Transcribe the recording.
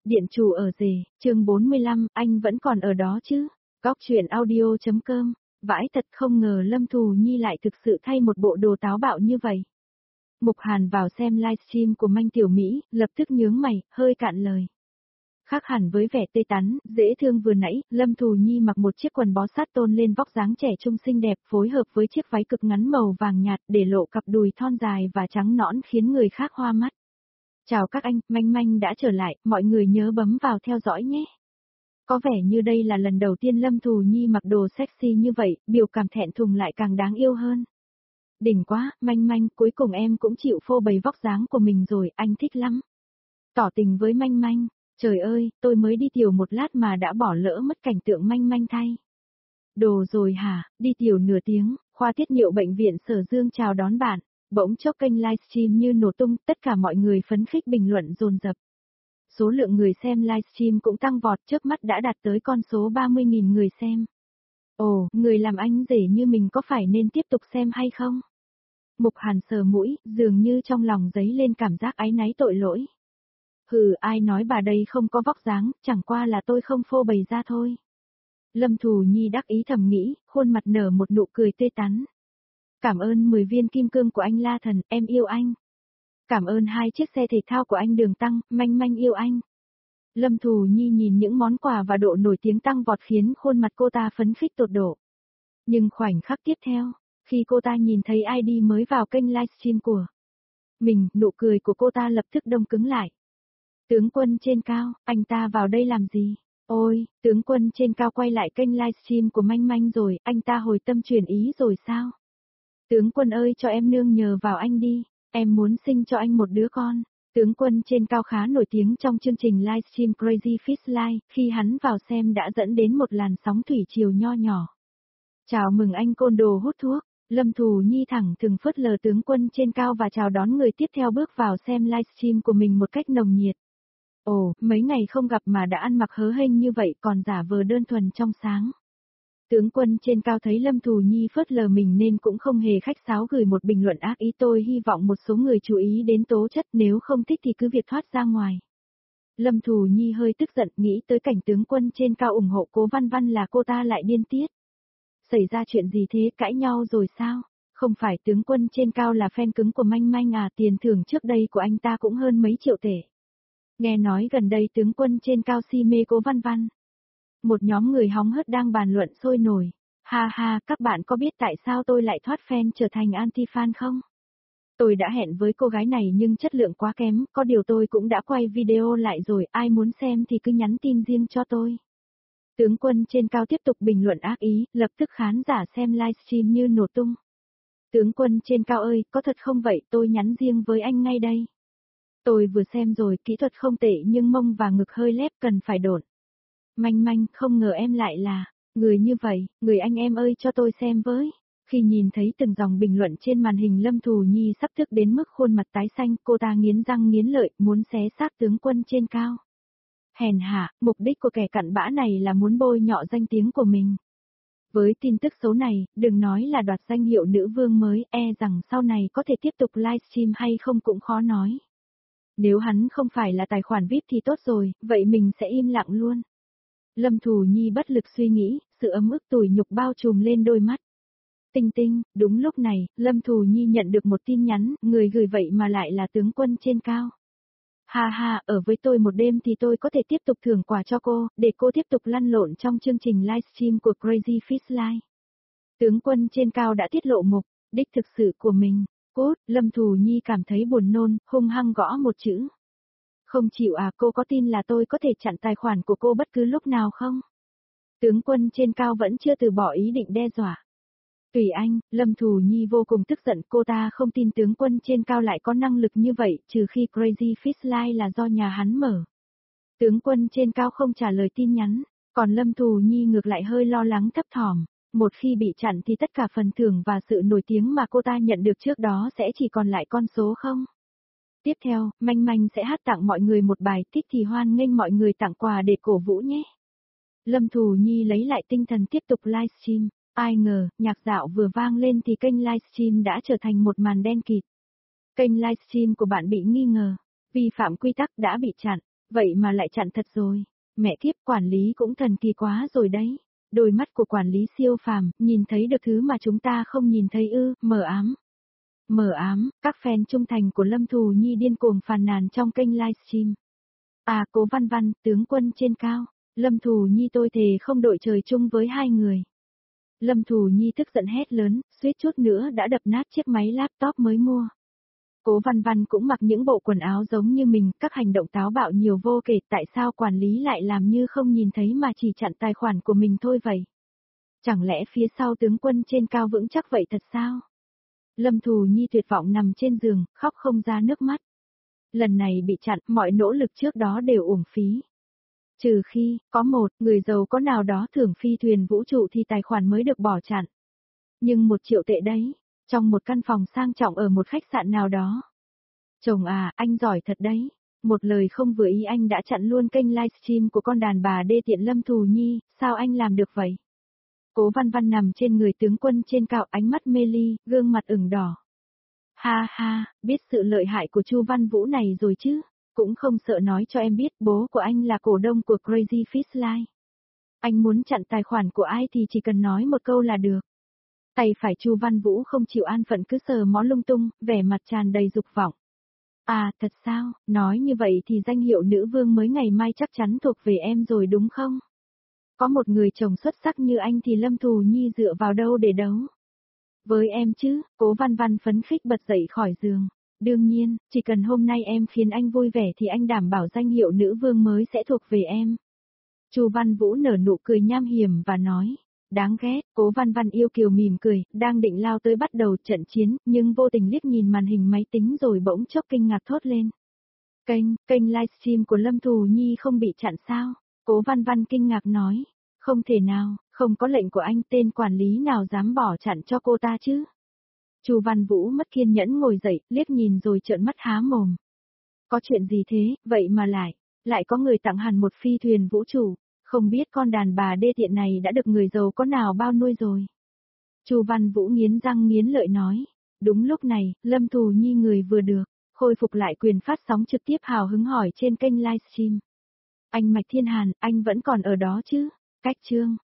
Điện chủ ở rể, chương 45, anh vẫn còn ở đó chứ? Góc chuyện audio.com, vãi thật không ngờ Lâm Thù Nhi lại thực sự thay một bộ đồ táo bạo như vậy. Mục Hàn vào xem livestream của Manh Tiểu Mỹ, lập tức nhướng mày, hơi cạn lời. Khác hẳn với vẻ tươi tắn, dễ thương vừa nãy, Lâm Thù Nhi mặc một chiếc quần bó sát tôn lên vóc dáng trẻ trung xinh đẹp phối hợp với chiếc váy cực ngắn màu vàng nhạt để lộ cặp đùi thon dài và trắng nõn khiến người khác hoa mắt. Chào các anh, Manh Manh đã trở lại, mọi người nhớ bấm vào theo dõi nhé. Có vẻ như đây là lần đầu tiên Lâm Thù Nhi mặc đồ sexy như vậy, biểu cảm thẹn thùng lại càng đáng yêu hơn. Đỉnh quá, Manh Manh, cuối cùng em cũng chịu phô bày vóc dáng của mình rồi, anh thích lắm. Tỏ tình với Manh Manh, trời ơi, tôi mới đi tiểu một lát mà đã bỏ lỡ mất cảnh tượng Manh Manh thay. Đồ rồi hả, đi tiểu nửa tiếng, khoa tiết niệu bệnh viện Sở Dương chào đón bạn. Bỗng chốc kênh livestream như nổ tung, tất cả mọi người phấn khích bình luận dồn dập. Số lượng người xem livestream cũng tăng vọt, chớp mắt đã đạt tới con số 30.000 người xem. Ồ, người làm anh rể như mình có phải nên tiếp tục xem hay không? Mục Hàn sờ mũi, dường như trong lòng dấy lên cảm giác áy náy tội lỗi. Hừ, ai nói bà đây không có vóc dáng, chẳng qua là tôi không phô bày ra thôi. Lâm Thù Nhi đắc ý thầm nghĩ, khuôn mặt nở một nụ cười tươi tắn. Cảm ơn 10 viên kim cương của anh La Thần, em yêu anh. Cảm ơn 2 chiếc xe thể thao của anh Đường Tăng, Manh Manh yêu anh. Lâm Thù Nhi nhìn những món quà và độ nổi tiếng tăng vọt khiến khuôn mặt cô ta phấn khích tột độ. Nhưng khoảnh khắc tiếp theo, khi cô ta nhìn thấy ID mới vào kênh livestream của mình, nụ cười của cô ta lập tức đông cứng lại. Tướng quân trên cao, anh ta vào đây làm gì? Ôi, tướng quân trên cao quay lại kênh livestream của Manh Manh rồi, anh ta hồi tâm chuyển ý rồi sao? Tướng quân ơi cho em nương nhờ vào anh đi, em muốn sinh cho anh một đứa con. Tướng quân trên cao khá nổi tiếng trong chương trình livestream Crazy Fish Live, khi hắn vào xem đã dẫn đến một làn sóng thủy triều nho nhỏ. Chào mừng anh côn đồ hút thuốc, Lâm Thù Nhi thẳng thừng phớt lờ tướng quân trên cao và chào đón người tiếp theo bước vào xem livestream của mình một cách nồng nhiệt. Ồ, mấy ngày không gặp mà đã ăn mặc hớ hênh như vậy còn giả vờ đơn thuần trong sáng. Tướng quân trên cao thấy Lâm Thù Nhi phớt lờ mình nên cũng không hề khách sáo gửi một bình luận ác ý, tôi hy vọng một số người chú ý đến tố chất, nếu không thích thì cứ việc thoát ra ngoài. Lâm Thù Nhi hơi tức giận nghĩ tới cảnh tướng quân trên cao ủng hộ Cố Văn Văn là cô ta lại điên tiết. Xảy ra chuyện gì thế, cãi nhau rồi sao? Không phải tướng quân trên cao là fan cứng của Manh Manh à, tiền thưởng trước đây của anh ta cũng hơn mấy triệu tệ. Nghe nói gần đây tướng quân trên cao si mê Cố Văn Văn. Một nhóm người hóng hớt đang bàn luận sôi nổi. Ha ha, các bạn có biết tại sao tôi lại thoát fan trở thành anti-fan không? Tôi đã hẹn với cô gái này nhưng chất lượng quá kém, có điều tôi cũng đã quay video lại rồi, ai muốn xem thì cứ nhắn tin riêng cho tôi. Tướng quân trên cao tiếp tục bình luận ác ý, lập tức khán giả xem livestream như nổ tung. Tướng quân trên cao ơi, có thật không vậy, tôi nhắn riêng với anh ngay đây. Tôi vừa xem rồi, kỹ thuật không tệ nhưng mông và ngực hơi lép cần phải độn. Manh Manh, không ngờ em lại là người như vậy, người anh em ơi cho tôi xem với. Khi nhìn thấy từng dòng bình luận trên màn hình, Lâm Thù Nhi sắp tức đến mức khuôn mặt tái xanh, cô ta nghiến răng nghiến lợi, muốn xé xác tướng quân trên cao. Hèn hạ, mục đích của kẻ cặn bã này là muốn bôi nhọ danh tiếng của mình. Với tin tức xấu này, đừng nói là đoạt danh hiệu nữ vương mới, rằng sau này có thể tiếp tục livestream hay không cũng khó nói. Nếu hắn không phải là tài khoản VIP thì tốt rồi, vậy mình sẽ im lặng luôn. Lâm Thù Nhi bất lực suy nghĩ, sự ấm ức tủi nhục bao trùm lên đôi mắt. Tinh tinh, đúng lúc này, Lâm Thù Nhi nhận được một tin nhắn, người gửi vậy mà lại là tướng quân trên cao. Ha ha, ở với tôi một đêm thì tôi có thể tiếp tục thưởng quà cho cô, để cô tiếp tục lăn lộn trong chương trình livestream của Crazy Fish Live. Tướng quân trên cao đã tiết lộ mục đích thực sự của mình. Cốt, Lâm Thù Nhi cảm thấy buồn nôn, hung hăng gõ một chữ. Không chịu à, cô có tin là tôi có thể chặn tài khoản của cô bất cứ lúc nào không? Tướng quân trên cao vẫn chưa từ bỏ ý định đe dọa. Tùy anh, Lâm Thù Nhi vô cùng tức giận, cô ta không tin tướng quân trên cao lại có năng lực như vậy, trừ khi Crazy Fish Live là do nhà hắn mở. Tướng quân trên cao không trả lời tin nhắn, còn Lâm Thù Nhi ngược lại hơi lo lắng thấp thỏm. Một khi bị chặn thì tất cả phần thưởng và sự nổi tiếng mà cô ta nhận được trước đó sẽ chỉ còn lại con số không. Tiếp theo, Manh Manh sẽ hát tặng mọi người một bài, thích thì hoan nghênh mọi người tặng quà để cổ vũ nhé. Lâm Thù Nhi lấy lại tinh thần tiếp tục livestream, ai ngờ, nhạc dạo vừa vang lên thì kênh livestream đã trở thành một màn đen kịt. Kênh livestream của bạn bị nghi ngờ, vi phạm quy tắc đã bị chặn. Vậy mà lại chặn thật rồi. Mẹ kiếp, quản lý cũng thần kỳ quá rồi đấy. Đôi mắt của quản lý siêu phàm, nhìn thấy được thứ mà chúng ta không nhìn thấy ư, mờ ám. Mờ ám, các fan trung thành của Lâm Thù Nhi điên cuồng phàn nàn trong kênh livestream. À, Cố Văn Văn, tướng quân trên cao, Lâm Thù Nhi tôi thề không đội trời chung với hai người. Lâm Thù Nhi tức giận hét lớn, suýt chút nữa đã đập nát chiếc máy laptop mới mua. Cố Văn Văn cũng mặc những bộ quần áo giống như mình, các hành động táo bạo nhiều vô kể, tại sao quản lý lại làm như không nhìn thấy mà chỉ chặn tài khoản của mình thôi vậy? Chẳng lẽ phía sau tướng quân trên cao vững chắc vậy thật sao? Lâm Thù Nhi tuyệt vọng nằm trên giường, khóc không ra nước mắt. Lần này bị chặn, mọi nỗ lực trước đó đều uổng phí. Trừ khi, có một người giàu có nào đó thưởng phi thuyền vũ trụ thì tài khoản mới được bỏ chặn. Nhưng 1 triệu tệ đấy, trong một căn phòng sang trọng ở một khách sạn nào đó. Chồng à, anh giỏi thật đấy. Một lời không vừa ý anh đã chặn luôn kênh livestream của con đàn bà đê tiện Lâm Thù Nhi, sao anh làm được vậy? Cố Văn Văn nằm trên người tướng quân trên cao, ánh mắt mê ly, gương mặt ửng đỏ. Ha ha, biết sự lợi hại của Chu Văn Vũ này rồi chứ, cũng không sợ nói cho em biết bố của anh là cổ đông của Crazy Fish Line. Anh muốn chặn tài khoản của ai thì chỉ cần nói một câu là được. Tay phải Chu Văn Vũ không chịu an phận cứ sờ mó lung tung, vẻ mặt tràn đầy dục vọng. À, thật sao, nói như vậy thì danh hiệu nữ vương mới ngày mai chắc chắn thuộc về em rồi đúng không? Có một người chồng xuất sắc như anh thì Lâm Thù Nhi dựa vào đâu để đấu? Với em chứ, Cố Văn Văn phấn khích bật dậy khỏi giường. Đương nhiên, chỉ cần hôm nay em khiến anh vui vẻ thì anh đảm bảo danh hiệu nữ vương mới sẽ thuộc về em. Chu Văn Vũ nở nụ cười nham hiểm và nói. Đáng ghét, Cố Văn Văn yêu kiều mỉm cười, đang định lao tới bắt đầu trận chiến, nhưng vô tình liếc nhìn màn hình máy tính rồi bỗng chốc kinh ngạc thốt lên. Kênh livestream của Lâm Thù Nhi không bị chặn sao? Cố Văn Văn kinh ngạc nói. Không thể nào, không có lệnh của anh, tên quản lý nào dám bỏ chặn cho cô ta chứ? Chu Văn Vũ mất kiên nhẫn ngồi dậy, liếc nhìn rồi trợn mắt há mồm. Có chuyện gì thế, vậy mà lại có người tặng hẳn một phi thuyền vũ trụ, không biết con đàn bà đê tiện này đã được người giàu có nào bao nuôi rồi. Chu Văn Vũ nghiến răng nghiến lợi nói. Đúng lúc này, Lâm Thù Nhi người vừa được, khôi phục lại quyền phát sóng trực tiếp hào hứng hỏi trên kênh livestream. Anh Mạch Thiên Hàn, anh vẫn còn ở đó chứ? Cách chương.